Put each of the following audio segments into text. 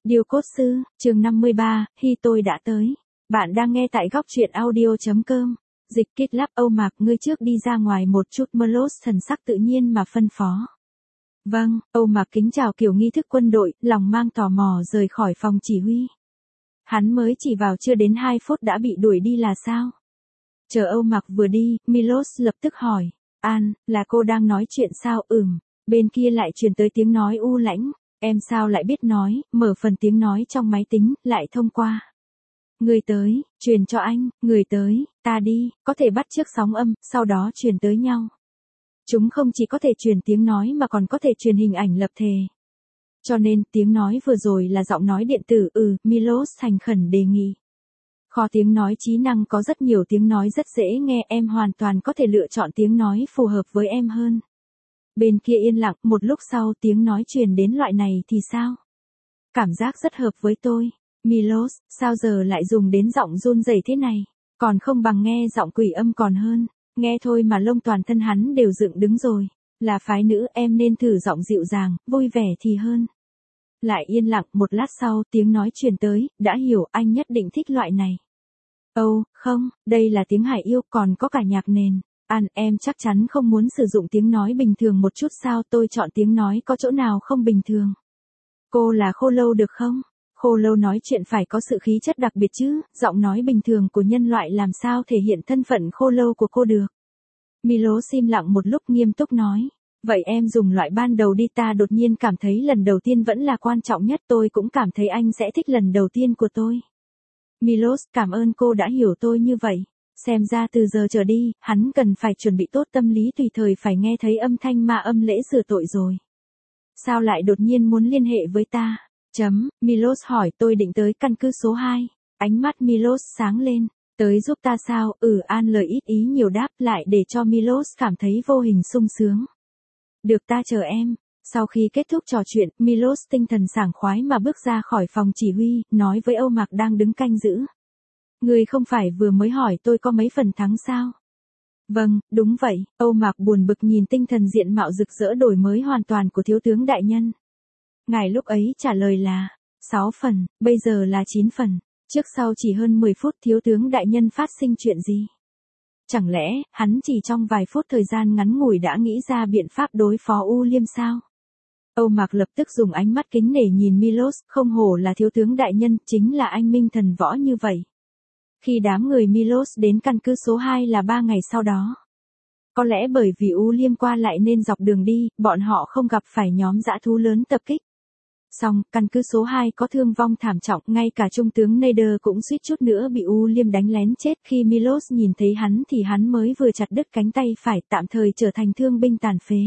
Điêu Cốt Sư, chương 53, Hi tôi đã tới. Bạn đang nghe tại góc truyện audio.com. Dịch Kít Lắp. Âu Mạc, ngươi trước đi ra ngoài một chút. Milos thần sắc tự nhiên mà phân phó. Vâng. Âu Mạc kính chào kiểu nghi thức quân đội, lòng mang tò mò rời khỏi phòng chỉ huy. Hắn mới chỉ vào chưa đến 2 phút đã bị đuổi đi là sao? Chờ Âu Mạc vừa đi, Milos lập tức hỏi. An, là cô đang nói chuyện sao? Bên kia lại truyền tới tiếng nói u lãnh. Em sao lại biết nói? Mở phần tiếng nói trong máy tính, lại thông qua. Người tới, truyền cho anh, người tới, ta đi, có thể bắt chước sóng âm, sau đó truyền tới nhau. Chúng không chỉ có thể truyền tiếng nói mà còn có thể truyền hình ảnh lập thể. Cho nên, tiếng nói vừa rồi là giọng nói điện tử. Milos thành khẩn đề nghị. Kho tiếng nói trí năng có rất nhiều tiếng nói rất dễ nghe, em hoàn toàn có thể lựa chọn tiếng nói phù hợp với em hơn. Bên kia yên lặng, một lúc sau tiếng nói truyền đến loại này thì sao? Cảm giác rất hợp với tôi. Milos, sao giờ lại dùng đến giọng run rẩy thế này? Còn không bằng nghe giọng quỷ âm còn hơn. Nghe thôi mà lông toàn thân hắn đều dựng đứng rồi. Là phái nữ, em nên thử giọng dịu dàng, vui vẻ thì hơn. Lại yên lặng, một lát sau tiếng nói truyền tới, đã hiểu, anh nhất định thích loại này. Không, đây là tiếng hải yêu, còn có cả nhạc nền. An, em chắc chắn không muốn sử dụng tiếng nói bình thường một chút sao? Tôi chọn tiếng nói có chỗ nào không bình thường. Cô là Khô Lâu được không? Khô Lâu nói chuyện phải có sự khí chất đặc biệt chứ, giọng nói bình thường của nhân loại làm sao thể hiện thân phận Khô Lâu của cô được. Milos im lặng một lúc nghiêm túc nói. Vậy em dùng loại ban đầu đi. Ta đột nhiên cảm thấy lần đầu tiên vẫn là quan trọng nhất. Tôi cũng cảm thấy anh sẽ thích lần đầu tiên của tôi. Milos, cảm ơn cô đã hiểu tôi như vậy. Xem ra từ giờ trở đi, hắn cần phải chuẩn bị tốt tâm lý tùy thời phải nghe thấy âm thanh ma âm lễ sửa tội rồi. Sao lại đột nhiên muốn liên hệ với ta? Milos hỏi. Tôi định tới căn cứ số 2. Ánh mắt Milos sáng lên. Tới giúp ta sao? An lời ít ý nhiều đáp lại để cho Milos cảm thấy vô hình sung sướng. Được, ta chờ em. Sau khi kết thúc trò chuyện, Milos tinh thần sảng khoái mà bước ra khỏi phòng chỉ huy, nói với Âu Mạc đang đứng canh giữ. Người không phải vừa mới hỏi tôi có mấy phần thắng sao? Vâng, đúng vậy. Âu Mạc buồn bực nhìn tinh thần diện mạo rực rỡ đổi mới hoàn toàn của thiếu tướng đại nhân. Ngài lúc ấy trả lời là 6 phần, bây giờ là 9 phần. Trước sau chỉ hơn 10 phút. Thiếu tướng đại nhân phát sinh chuyện gì? Chẳng lẽ, hắn chỉ trong vài phút thời gian ngắn ngủi đã nghĩ ra biện pháp đối phó U Liêm sao? Âu Mạc lập tức dùng ánh mắt kính nể nhìn Milos, không hổ là thiếu tướng đại nhân, chính là anh minh thần võ như vậy. Khi đám người Milos đến căn cứ số 2 là 3 ngày sau đó. Có lẽ bởi vì U Liêm qua lại nên dọc đường đi, bọn họ không gặp phải nhóm dã thú lớn tập kích. Song, căn cứ số 2 có thương vong thảm trọng, ngay cả trung tướng Nader cũng suýt chút nữa bị U Liêm đánh lén chết. Khi Milos nhìn thấy hắn thì hắn mới vừa chặt đứt cánh tay phải, tạm thời trở thành thương binh tàn phế.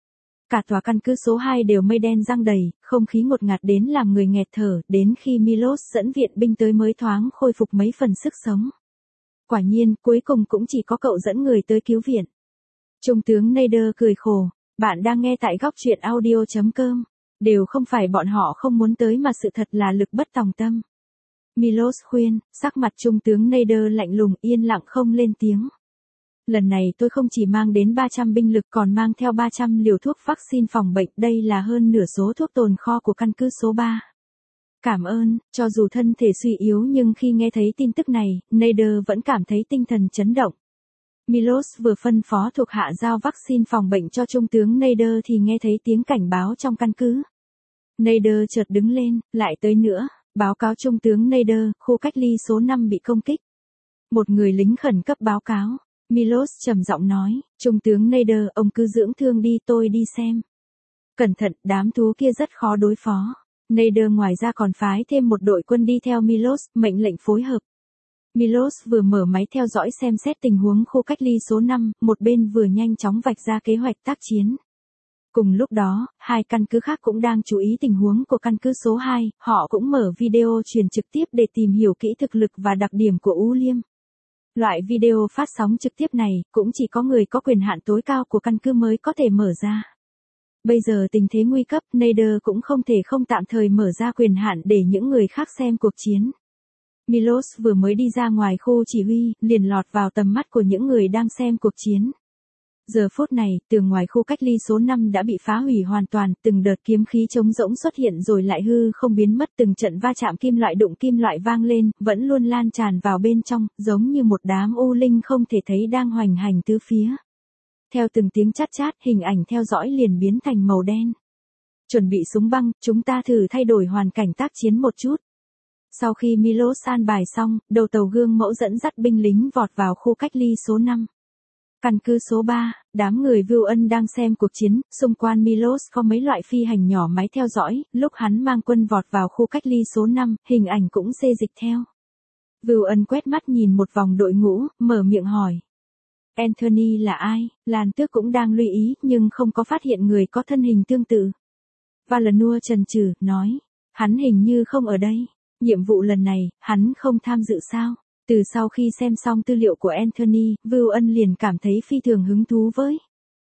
Cả tòa căn cứ số 2 đều mây đen giăng đầy, không khí ngột ngạt đến làm người nghẹt thở, đến khi Milos dẫn viện binh tới mới thoáng khôi phục mấy phần sức sống. Quả nhiên, cuối cùng cũng chỉ có cậu dẫn người tới cứu viện. Trung tướng Nader cười khổ. Bạn đang nghe tại góc truyện audio.com. Đều không phải bọn họ không muốn tới mà sự thật là lực bất tòng tâm. Milos khuyên, sắc mặt trung tướng Nader lạnh lùng, yên lặng không lên tiếng. Lần này tôi không chỉ mang đến 300 binh lực còn mang theo 300 liều thuốc vaccine phòng bệnh, đây là hơn nửa số thuốc tồn kho của căn cứ số 3. Cảm ơn. Cho dù thân thể suy yếu nhưng khi nghe thấy tin tức này, Nader vẫn cảm thấy tinh thần chấn động. Milos vừa phân phó thuộc hạ giao vaccine phòng bệnh cho trung tướng Nader thì nghe thấy tiếng cảnh báo trong căn cứ. Nader chợt đứng lên, lại tới nữa, báo cáo trung tướng Nader, khu cách ly số 5 bị công kích. Một người lính khẩn cấp báo cáo. Milos trầm giọng nói, trung tướng Nader, ông cứ dưỡng thương đi, tôi đi xem. Cẩn thận, đám thú kia rất khó đối phó. Nader ngoài ra còn phái thêm một đội quân đi theo Milos, mệnh lệnh phối hợp. Milos vừa mở máy theo dõi xem xét tình huống khu cách ly số 5, một bên vừa nhanh chóng vạch ra kế hoạch tác chiến. Cùng lúc đó, 2 căn cứ khác cũng đang chú ý tình huống của căn cứ số 2, họ cũng mở video truyền trực tiếp để tìm hiểu kỹ thực lực và đặc điểm của U Liêm. Loại video phát sóng trực tiếp này, cũng chỉ có người có quyền hạn tối cao của căn cứ mới có thể mở ra. Bây giờ tình thế nguy cấp, Nader cũng không thể không tạm thời mở ra quyền hạn để những người khác xem cuộc chiến. Milos vừa mới đi ra ngoài khu chỉ huy, liền lọt vào tầm mắt của những người đang xem cuộc chiến. Giờ phút này, tường ngoài khu cách ly số 5 đã bị phá hủy hoàn toàn, từng đợt kiếm khí trống rỗng xuất hiện rồi lại hư không biến mất, từng trận va chạm kim loại đụng kim loại vang lên, vẫn luôn lan tràn vào bên trong, giống như một đám u linh không thể thấy đang hoành hành tứ phía. Theo từng tiếng chát chát, hình ảnh theo dõi liền biến thành màu đen. Chuẩn bị súng băng, chúng ta thử thay đổi hoàn cảnh tác chiến một chút. Sau khi Milos an bài xong, đầu tàu gương mẫu dẫn dắt binh lính vọt vào khu cách ly số 5. Căn cứ số 3, đám người Vưu Ân đang xem cuộc chiến, xung quanh Milos có mấy loại phi hành nhỏ máy theo dõi, lúc hắn mang quân vọt vào khu cách ly số 5, hình ảnh cũng xê dịch theo. Vưu Ân quét mắt nhìn một vòng đội ngũ, mở miệng hỏi. Anthony là ai? Lan Tước cũng đang lưu ý nhưng không có phát hiện người có thân hình tương tự. Valanua chần chừ, nói, hắn hình như không ở đây. Nhiệm vụ lần này, hắn không tham dự sao? Từ sau khi xem xong tư liệu của Anthony, Vưu Ân liền cảm thấy phi thường hứng thú với.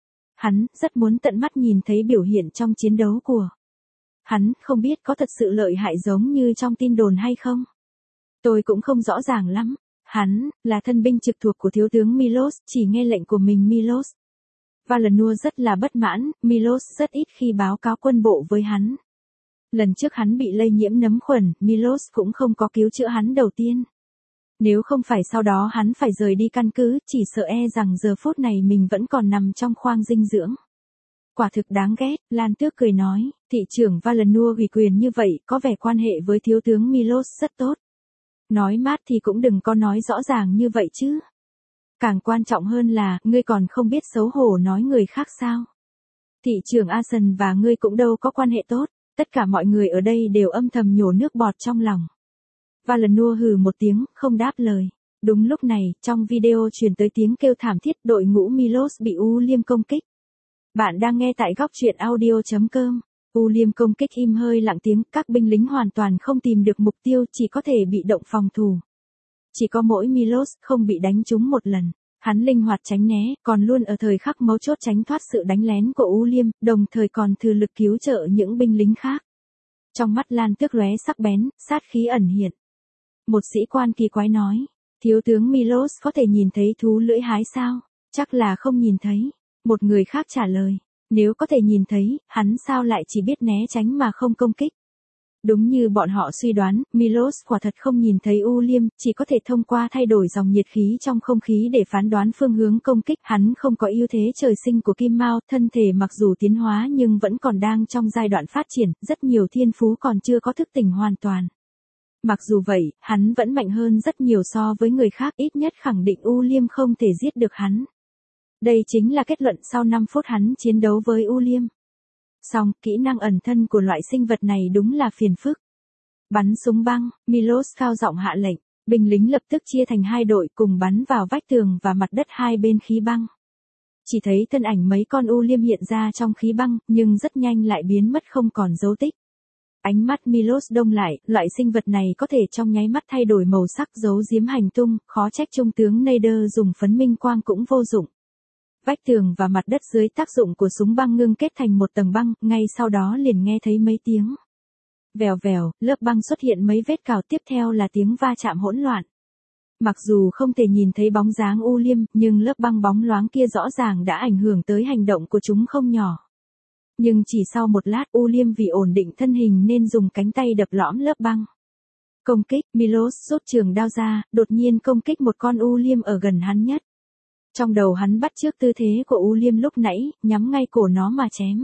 Hắn rất muốn tận mắt nhìn thấy biểu hiện trong chiến đấu của. Hắn không biết có thật sự lợi hại giống như trong tin đồn hay không? Tôi cũng không rõ ràng lắm. Hắn là thân binh trực thuộc của thiếu tướng Milos, chỉ nghe lệnh của mình Milos. Valanua rất là bất mãn, Milos rất ít khi báo cáo quân bộ với hắn. Lần trước hắn bị lây nhiễm nấm khuẩn, Milos cũng không có cứu chữa hắn đầu tiên. Nếu không phải sau đó hắn phải rời đi căn cứ, chỉ sợ rằng giờ phút này mình vẫn còn nằm trong khoang dinh dưỡng. Quả thực đáng ghét, Lan Tước cười nói, thị trưởng Valanua ủy quyền như vậy, có vẻ quan hệ với thiếu tướng Milos rất tốt. Nói mát thì cũng đừng có nói rõ ràng như vậy chứ. Càng quan trọng hơn là, ngươi còn không biết xấu hổ nói người khác sao. Thị trưởng Asen và ngươi cũng đâu có quan hệ tốt, tất cả mọi người ở đây đều âm thầm nhổ nước bọt trong lòng. Valanua hừ một tiếng, không đáp lời. Đúng lúc này, trong video truyền tới tiếng kêu thảm thiết, đội ngũ Milos bị U Liêm công kích. Bạn đang nghe tại góc truyện audio.com. U Liêm công kích im hơi lặng tiếng, các binh lính hoàn toàn không tìm được mục tiêu, chỉ có thể bị động phòng thủ. Chỉ có mỗi Milos không bị đánh trúng một lần. Hắn linh hoạt tránh né, còn luôn ở thời khắc mấu chốt tránh thoát sự đánh lén của U Liêm, đồng thời còn thừa lực cứu trợ những binh lính khác. Trong mắt Lan Tước lóe sắc bén, sát khí ẩn hiện. Một sĩ quan kỳ quái nói, thiếu tướng Milos có thể nhìn thấy thú lưỡi hái sao? Chắc là không nhìn thấy. Một người khác trả lời, nếu có thể nhìn thấy, hắn sao lại chỉ biết né tránh mà không công kích? Đúng như bọn họ suy đoán, Milos quả thật không nhìn thấy U Liêm, chỉ có thể thông qua thay đổi dòng nhiệt khí trong không khí để phán đoán phương hướng công kích. Hắn không có ưu thế trời sinh của Kim Mao, thân thể mặc dù tiến hóa nhưng vẫn còn đang trong giai đoạn phát triển, rất nhiều thiên phú còn chưa có thức tỉnh hoàn toàn. Mặc dù vậy, hắn vẫn mạnh hơn rất nhiều so với người khác, ít nhất khẳng định U Liêm không thể giết được hắn. Đây chính là kết luận sau 5 phút hắn chiến đấu với U Liêm. Song, kỹ năng ẩn thân của loại sinh vật này đúng là phiền phức. Bắn súng băng, Milos cao giọng hạ lệnh, binh lính lập tức chia thành hai đội cùng bắn vào vách tường và mặt đất hai bên khí băng. Chỉ thấy thân ảnh mấy con U Liêm hiện ra trong khí băng, nhưng rất nhanh lại biến mất không còn dấu tích. Ánh mắt Milos đông lại, loại sinh vật này có thể trong nháy mắt thay đổi màu sắc giấu giếm hành tung, khó trách trung tướng Nader dùng phấn minh quang cũng vô dụng. Vách tường và mặt đất dưới tác dụng của súng băng ngưng kết thành một tầng băng, ngay sau đó liền nghe thấy mấy tiếng. Vèo vèo, lớp băng xuất hiện mấy vết cào, tiếp theo là tiếng va chạm hỗn loạn. Mặc dù không thể nhìn thấy bóng dáng U Liêm, nhưng lớp băng bóng loáng kia rõ ràng đã ảnh hưởng tới hành động của chúng không nhỏ. Nhưng chỉ sau một lát U Liêm vì ổn định thân hình nên dùng cánh tay đập lõm lớp băng. Công kích, Milos rút trường đao ra, đột nhiên công kích một con U Liêm ở gần hắn nhất. Trong đầu hắn bắt chước tư thế của U Liêm lúc nãy, nhắm ngay cổ nó mà chém.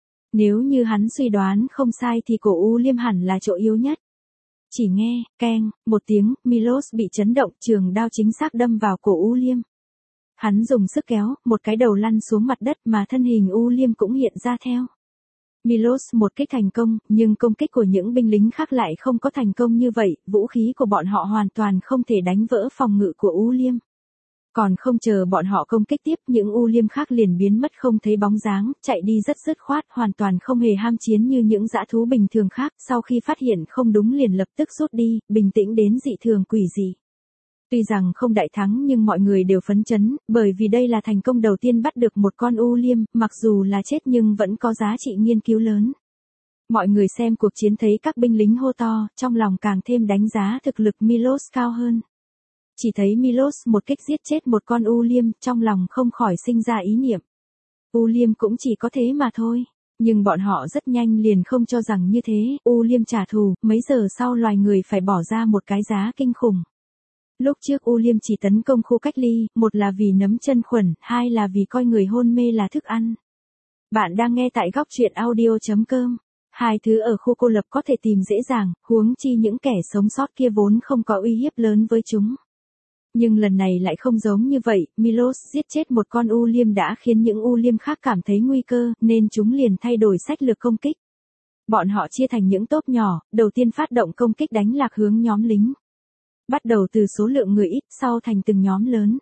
Nếu như hắn suy đoán không sai thì cổ U Liêm hẳn là chỗ yếu nhất. Chỉ nghe, keng, một tiếng, Milos bị chấn động, trường đao chính xác đâm vào cổ U Liêm. Hắn dùng sức kéo, một cái đầu lăn xuống mặt đất mà thân hình U Liêm cũng hiện ra theo. Milos một kích thành công, nhưng công kích của những binh lính khác lại không có thành công như vậy, vũ khí của bọn họ hoàn toàn không thể đánh vỡ phòng ngự của U Liêm. Còn không chờ bọn họ công kích tiếp, những U Liêm khác liền biến mất không thấy bóng dáng, chạy đi rất dứt khoát, hoàn toàn không hề ham chiến như những dã thú bình thường khác, sau khi phát hiện không đúng liền lập tức rút đi, bình tĩnh đến dị thường quỷ dị. Tuy rằng không đại thắng nhưng mọi người đều phấn chấn, bởi vì đây là thành công đầu tiên bắt được một con U Liêm, mặc dù là chết nhưng vẫn có giá trị nghiên cứu lớn. Mọi người xem cuộc chiến thấy các binh lính hô to, trong lòng càng thêm đánh giá thực lực Milos cao hơn. Chỉ thấy Milos một kích giết chết một con U Liêm, trong lòng không khỏi sinh ra ý niệm. Liêm cũng chỉ có thế mà thôi. Nhưng bọn họ rất nhanh liền không cho rằng như thế, Liêm trả thù, mấy giờ sau loài người phải bỏ ra một cái giá kinh khủng. Lúc trước Liêm chỉ tấn công khu cách ly, một là vì nấm chân khuẩn, hai là vì coi người hôn mê là thức ăn. Bạn đang nghe tại góc truyện audio.com. Hai thứ ở khu cô lập có thể tìm dễ dàng, huống chi những kẻ sống sót kia vốn không có uy hiếp lớn với chúng. Nhưng lần này lại không giống như vậy, Milos giết chết một con Liêm đã khiến những Liêm khác cảm thấy nguy cơ, nên chúng liền thay đổi sách lược công kích. Bọn họ chia thành những tốp nhỏ, đầu tiên phát động công kích đánh lạc hướng nhóm lính. Bắt đầu từ số lượng người ít, sau thành từng nhóm lớn.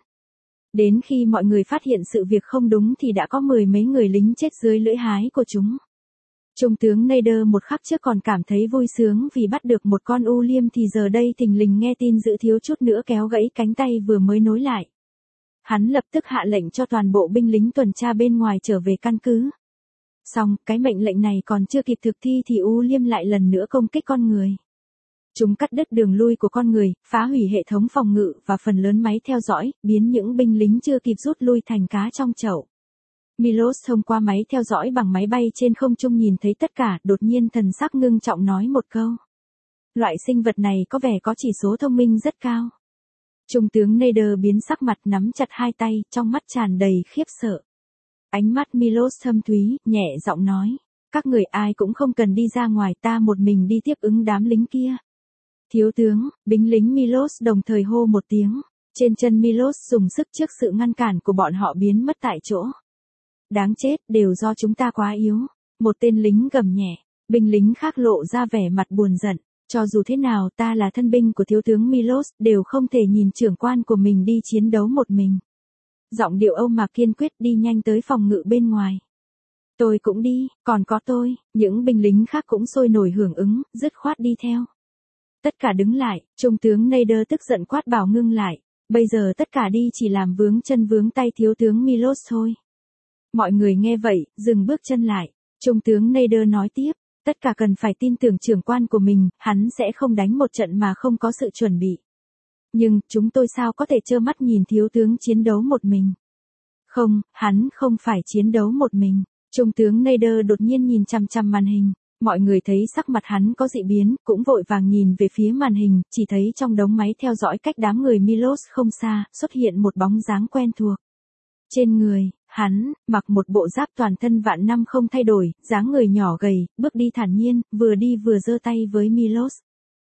Đến khi mọi người phát hiện sự việc không đúng thì đã có 10 mấy người lính chết dưới lưỡi hái của chúng. Trung tướng Nader một khắc trước còn cảm thấy vui sướng vì bắt được một con Liêm thì giờ đây thình lình nghe tin dữ thiếu chút nữa kéo gãy cánh tay vừa mới nối lại. Hắn lập tức hạ lệnh cho toàn bộ binh lính tuần tra bên ngoài trở về căn cứ. Xong, cái mệnh lệnh này còn chưa kịp thực thi thì Liêm lại lần nữa công kích con người. Chúng cắt đứt đường lui của con người, phá hủy hệ thống phòng ngự và phần lớn máy theo dõi, biến những binh lính chưa kịp rút lui thành cá trong chậu. Milos thông qua máy theo dõi bằng máy bay trên không trung nhìn thấy tất cả, đột nhiên thần sắc ngưng trọng nói một câu. Loại sinh vật này có vẻ có chỉ số thông minh rất cao. Trung tướng Nader biến sắc mặt nắm chặt hai tay, trong mắt tràn đầy khiếp sợ. Ánh mắt Milos thâm thúy, nhẹ giọng nói. Các người ai cũng không cần đi ra ngoài, ta một mình đi tiếp ứng đám lính kia. Thiếu tướng, binh lính Milos đồng thời hô một tiếng. Trên chân Milos dùng sức trước sự ngăn cản của bọn họ biến mất tại chỗ. Đáng chết, đều do chúng ta quá yếu. Một tên lính gầm nhẹ, binh lính khác lộ ra vẻ mặt buồn giận. Cho dù thế nào ta là thân binh của thiếu tướng Milos, đều không thể nhìn trưởng quan của mình đi chiến đấu một mình. Giọng điệu Âu Mạc kiên quyết đi nhanh tới phòng ngự bên ngoài. Tôi cũng đi, còn có tôi, những binh lính khác cũng sôi nổi hưởng ứng, dứt khoát đi theo. Tất cả đứng lại, Trung tướng Nader tức giận quát bảo ngưng lại. Bây giờ tất cả đi chỉ làm vướng chân vướng tay thiếu tướng Milos thôi. Mọi người nghe vậy, dừng bước chân lại. Trung tướng Nader nói tiếp, tất cả cần phải tin tưởng trưởng quan của mình, hắn sẽ không đánh một trận mà không có sự chuẩn bị. Nhưng, chúng tôi sao có thể trơ mắt nhìn thiếu tướng chiến đấu một mình? Không, hắn không phải chiến đấu một mình. Trung tướng Nader đột nhiên nhìn chằm chằm màn hình. Mọi người thấy sắc mặt hắn có dị biến, cũng vội vàng nhìn về phía màn hình, chỉ thấy trong đống máy theo dõi cách đám người Milos không xa, xuất hiện một bóng dáng quen thuộc. Trên người, hắn, mặc một bộ giáp toàn thân vạn năm không thay đổi, dáng người nhỏ gầy, bước đi thản nhiên, vừa đi vừa giơ tay với Milos.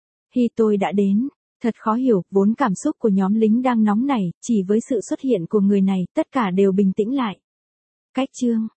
Tôi đã đến. Thật khó hiểu, vốn cảm xúc của nhóm lính đang nóng nảy, chỉ với sự xuất hiện của người này, tất cả đều bình tĩnh lại. Cách chương